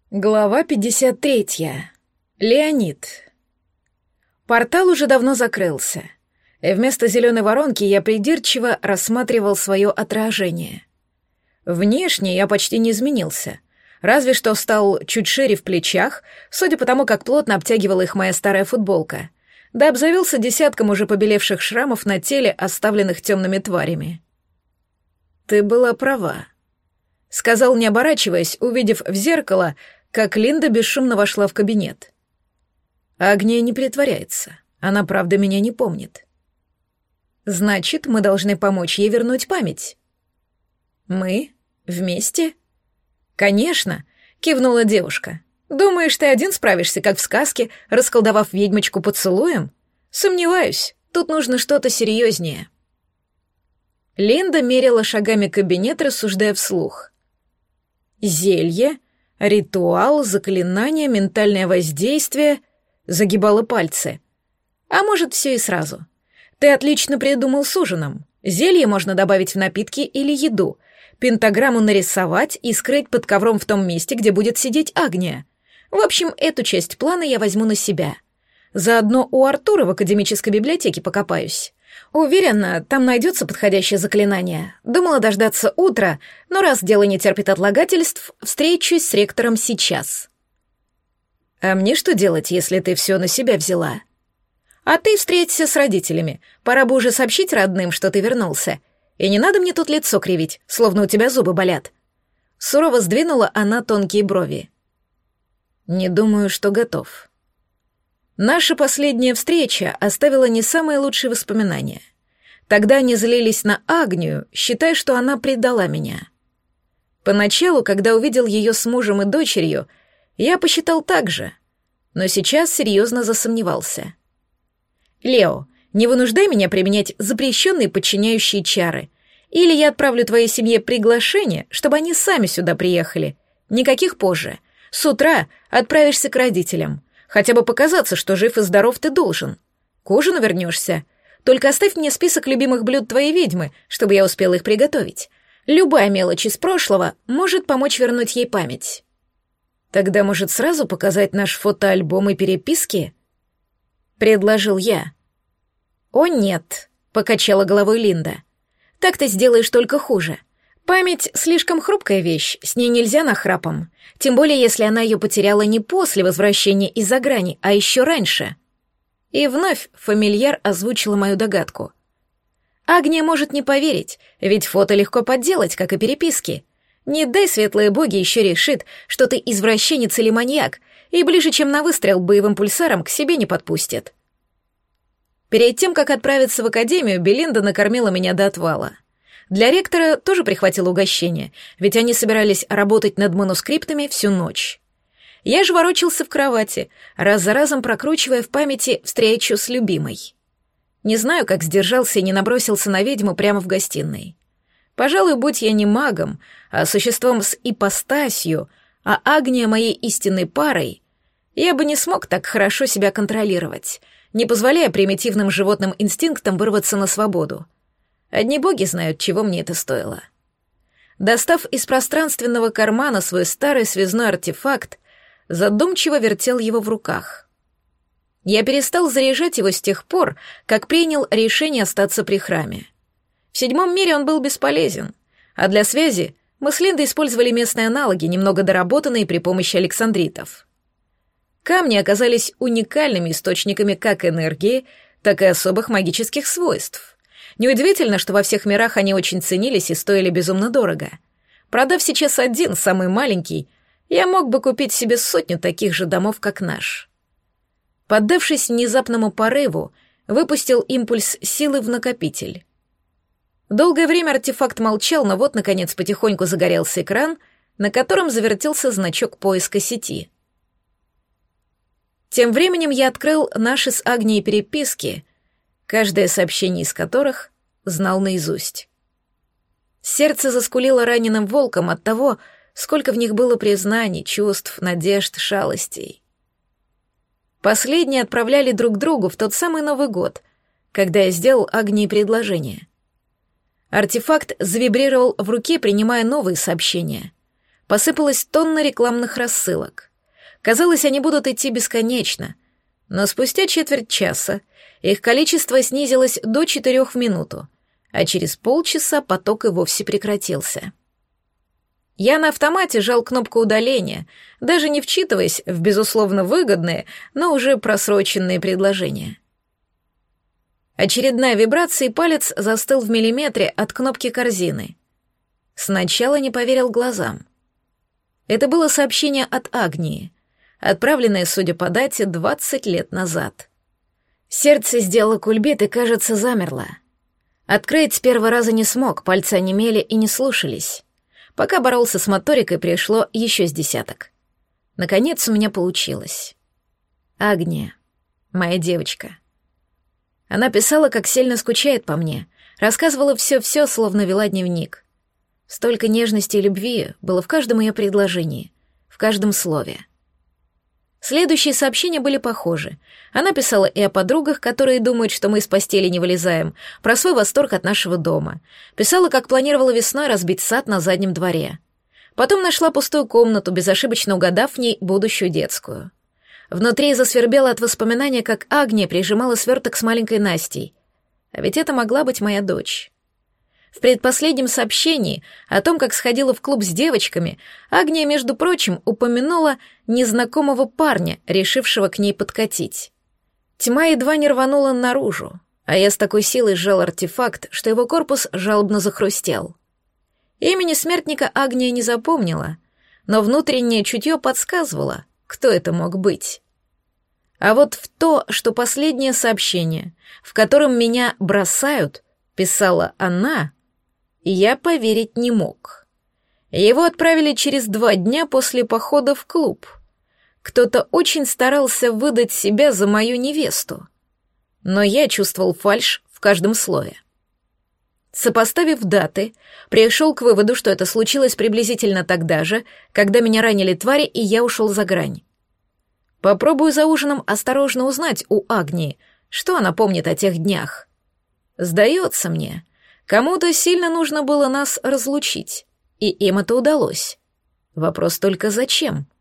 Глава 53. Леонид. Портал уже давно закрылся, и вместо зеленой воронки я придирчиво рассматривал свое отражение. Внешне я почти не изменился, разве что стал чуть шире в плечах, судя по тому, как плотно обтягивала их моя старая футболка, да обзавелся десятком уже побелевших шрамов на теле, оставленных темными тварями. «Ты была права», — сказал, не оборачиваясь, увидев в зеркало, как Линда бесшумно вошла в кабинет. Агния не притворяется, она правда меня не помнит. Значит, мы должны помочь ей вернуть память. Мы? Вместе? Конечно, кивнула девушка. Думаешь, ты один справишься, как в сказке, расколдовав ведьмочку поцелуем? Сомневаюсь, тут нужно что-то серьезнее. Линда мерила шагами кабинет, рассуждая вслух. Зелье, ритуал, заклинание, ментальное воздействие. Загибала пальцы. А может, все и сразу. Ты отлично придумал с ужином. Зелье можно добавить в напитки или еду, пентаграмму нарисовать и скрыть под ковром в том месте, где будет сидеть Агния. В общем, эту часть плана я возьму на себя. Заодно у Артура в академической библиотеке покопаюсь. Уверена, там найдется подходящее заклинание. Думала дождаться утра, но раз дело не терпит отлагательств, встречусь с ректором сейчас. А мне что делать, если ты все на себя взяла? А ты встреться с родителями. Пора бы уже сообщить родным, что ты вернулся. И не надо мне тут лицо кривить, словно у тебя зубы болят. Сурово сдвинула она тонкие брови. Не думаю, что готов. Наша последняя встреча оставила не самые лучшие воспоминания. Тогда они злились на Агнию, считая, что она предала меня. Поначалу, когда увидел ее с мужем и дочерью, я посчитал так же, но сейчас серьезно засомневался. «Лео, не вынуждай меня применять запрещенные подчиняющие чары, или я отправлю твоей семье приглашение, чтобы они сами сюда приехали. Никаких позже. С утра отправишься к родителям. Хотя бы показаться, что жив и здоров ты должен. К ужину вернешься. Только оставь мне список любимых блюд твоей ведьмы, чтобы я успела их приготовить. Любая мелочь из прошлого может помочь вернуть ей память». «Тогда, может, сразу показать наш фотоальбом и переписки?» — предложил я. «О, нет», — покачала головой Линда. «Так ты сделаешь только хуже. Память — слишком хрупкая вещь, с ней нельзя нахрапом, тем более если она ее потеряла не после возвращения из-за грани, а еще раньше». И вновь фамильяр озвучила мою догадку. «Агния может не поверить, ведь фото легко подделать, как и переписки. Не дай светлые боги еще решит, что ты извращенец или маньяк, и ближе, чем на выстрел боевым пульсаром, к себе не подпустит». Перед тем, как отправиться в академию, Белинда накормила меня до отвала. Для ректора тоже прихватила угощение, ведь они собирались работать над манускриптами всю ночь. Я же ворочался в кровати, раз за разом прокручивая в памяти встречу с любимой. Не знаю, как сдержался и не набросился на ведьму прямо в гостиной. Пожалуй, будь я не магом, а существом с ипостасью, а Агния моей истинной парой, я бы не смог так хорошо себя контролировать, не позволяя примитивным животным инстинктам вырваться на свободу. Одни боги знают, чего мне это стоило. Достав из пространственного кармана свой старый связной артефакт, задумчиво вертел его в руках. Я перестал заряжать его с тех пор, как принял решение остаться при храме. В 7 мире он был бесполезен, а для связи мы с Линдой использовали местные аналоги, немного доработанные при помощи александритов. Камни оказались уникальными источниками как энергии, так и особых магических свойств. Неудивительно, что во всех мирах они очень ценились и стоили безумно дорого. Продав сейчас один, самый маленький, я мог бы купить себе 100 таких же домов, как наш. Поддавшись внезапному порыву, выпустил импульс силы в накопитель. Долгое время артефакт молчал, но вот, наконец, потихоньку загорелся экран, на котором завертелся значок поиска сети. Тем временем я открыл наши с Агнией переписки, каждое сообщение из которых знал наизусть. Сердце заскулило раненым волком от того, сколько в них было признаний, чувств, надежд, шалостей. Последние отправляли друг другу в тот самый Новый год, когда я сделал Агнии предложение. Артефакт завибрировал в руке, принимая новые сообщения. посыпалась тонна рекламных рассылок. Казалось, они будут идти бесконечно, но спустя четверть часа их количество снизилось до 4 в минуту, а через полчаса поток и вовсе прекратился. Я на автомате жал кнопку удаления, даже не вчитываясь в безусловно выгодные, но уже просроченные предложения. Очередная вибрация, и палец застыл в миллиметре от кнопки корзины. Сначала не поверил глазам. Это было сообщение от Агнии, отправленное, судя по дате, 20 лет назад. Сердце сделало кульбит и, кажется, замерло. Открыть с первого раза не смог, пальцы онемели и не слушались. Пока боролся с моторикой, пришло еще с десяток. Наконец у меня получилось. Агния, моя девочка. Она писала, как сильно скучает по мне, рассказывала все-все, словно вела дневник. Столько нежности и любви было в каждом ее предложении, в каждом слове. Следующие сообщения были похожи. Она писала и о подругах, которые думают, что мы из постели не вылезаем, про свой восторг от нашего дома. Писала, как планировала весной разбить сад на заднем дворе. Потом нашла пустую комнату, безошибочно угадав в ней будущую детскую. Внутри засвербело от воспоминания, как Агния прижимала сверток с маленькой Настей. А ведь это могла быть моя дочь. В предпоследнем сообщении о том, как сходила в клуб с девочками, Агния, между прочим, упомянула незнакомого парня, решившего к ней подкатить. Тьма едва не рванула наружу, а я с такой силой сжал артефакт, что его корпус жалобно захрустел. Имени смертника Агния не запомнила, но внутреннее чутье подсказывало, кто это мог быть. А вот в то, что последнее сообщение, в котором меня бросают, писала она, я поверить не мог. Его отправили через 2 дня после похода в клуб. Кто-то очень старался выдать себя за мою невесту. Но я чувствовал фальшь в каждом слове. Сопоставив даты, пришел к выводу, что это случилось приблизительно тогда же, когда меня ранили твари, и я ушел за грань. Попробую за ужином осторожно узнать у Агнии, что она помнит о тех днях. Сдается мне, кому-то сильно нужно было нас разлучить, и им это удалось. Вопрос только зачем?